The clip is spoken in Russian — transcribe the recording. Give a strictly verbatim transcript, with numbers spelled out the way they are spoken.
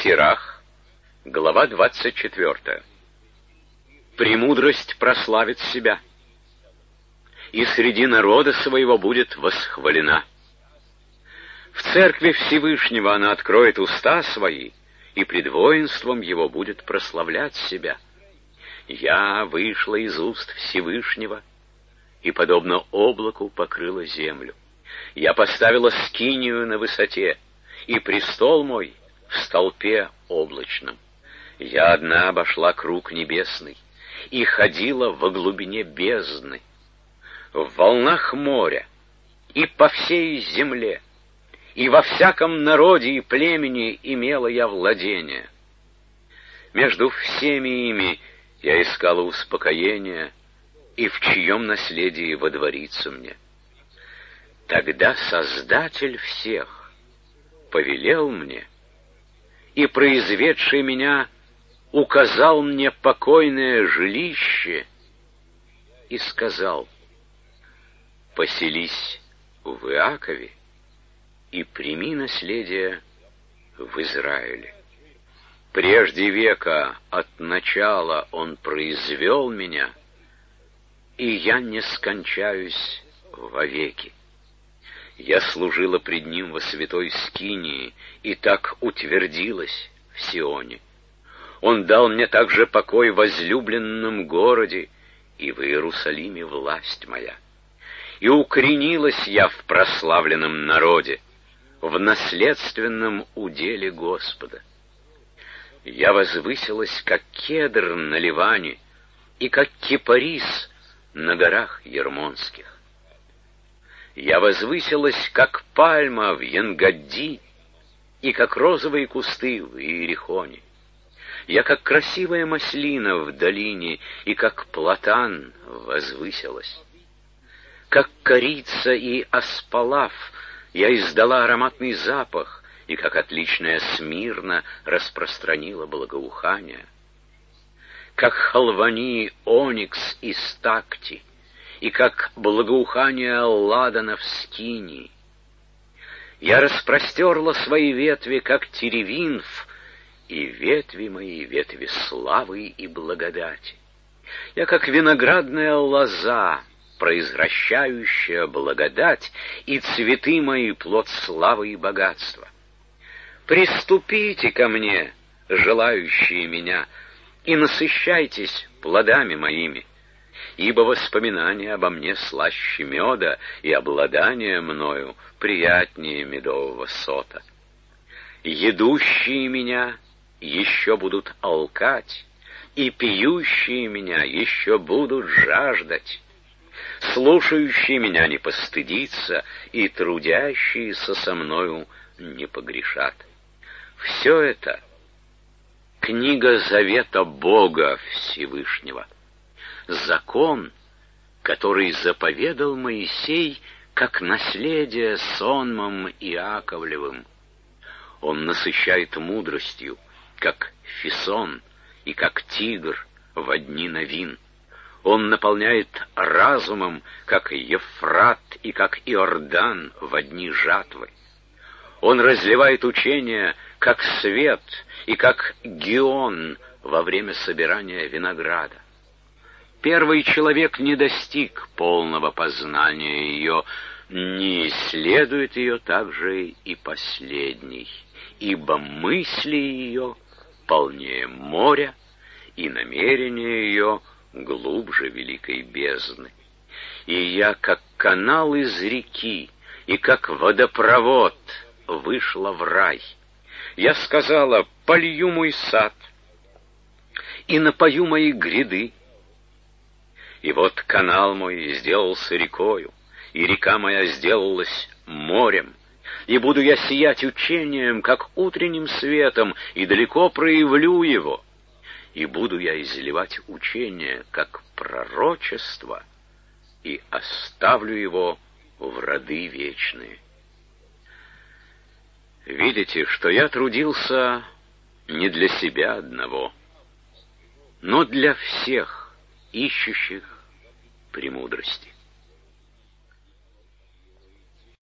Сирах, глава двадцать четвёртая. «Премудрость прославит себя, и среди народа своего будет восхвалена. В церкви Всевышнего она откроет уста свои, и пред воинством его будет прославлять себя. Я вышла из уст Всевышнего, и, подобно облаку, покрыла землю. Я поставила скинию на высоте, и престол мой в столпе облачном. Я одна обошла круг небесный и ходила во глубине бездны, в волнах моря и по всей земле, и во всяком народе и племени имела я владение. Между всеми ими я искала успокоения, и в чьем наследии водворится мне. Тогда Создатель всех повелел мне, и произведший меня указал мне покойное жилище и сказал: поселись в Иакове и прими наследие в Израиле. Прежде века от начала Он произвел меня, и я не скончаюсь вовеки. Я служила пред Ним во святой скинии, и так утвердилась в Сионе. Он дал мне также покой в возлюбленном городе, и в Иерусалиме власть моя. И укоренилась я в прославленном народе, в наследственном уделе Господа. Я возвысилась, как кедр на Ливане, и как кипарис на горах Ермонских. Я возвысилась, как пальма в Енгадди, и как розовые кусты в Иерихоне. Я, как красивая маслина в долине, и как платан возвысилась. Как корица и аспалаф я издала ароматный запах, и как отличная смирна распространила благоухание. Как халвани, оникс и стакти, и как благоухание ладана в скинии. Я распростерла свои ветви, как теревинф, и ветви мои — ветви славы и благодати. Я, как виноградная лоза, произвращающая благодать, и цветы мои — плод славы и богатства. Приступите ко мне, желающие меня, и насыщайтесь плодами моими, ибо воспоминание обо мне слаще меда, и обладание мною приятнее медового сота. Едущие меня еще будут алкать, и пьющие меня еще будут жаждать. Слушающие меня не постыдится, и трудящиеся со мною не погрешат. Все это — книга завета Бога Всевышнего, закон, который заповедал Моисей как наследие сонмом Иаковлевым. Он насыщает мудростью, как Фисон, и как тигр во дни новин. Он наполняет разумом, как Ефрат и как Иордан во дни жатвы. Он разливает учение, как свет, и как Гион во время собирания винограда. Первый человек не достиг полного познания ее, не исследует ее также и последний, ибо мысли ее полнее моря, и намерения ее глубже великой бездны. И я, как канал из реки, и как водопровод, вышла в рай. Я сказала: полью мой сад, и напою мои гряды. И вот канал мой сделался рекою, и река моя сделалась морем, и буду я сиять учением, как утренним светом, и далеко проявлю его, и буду я изливать учение, как пророчество, и оставлю его в роды вечные. Видите, что я трудился не для себя одного, но для всех ищущих премудрости.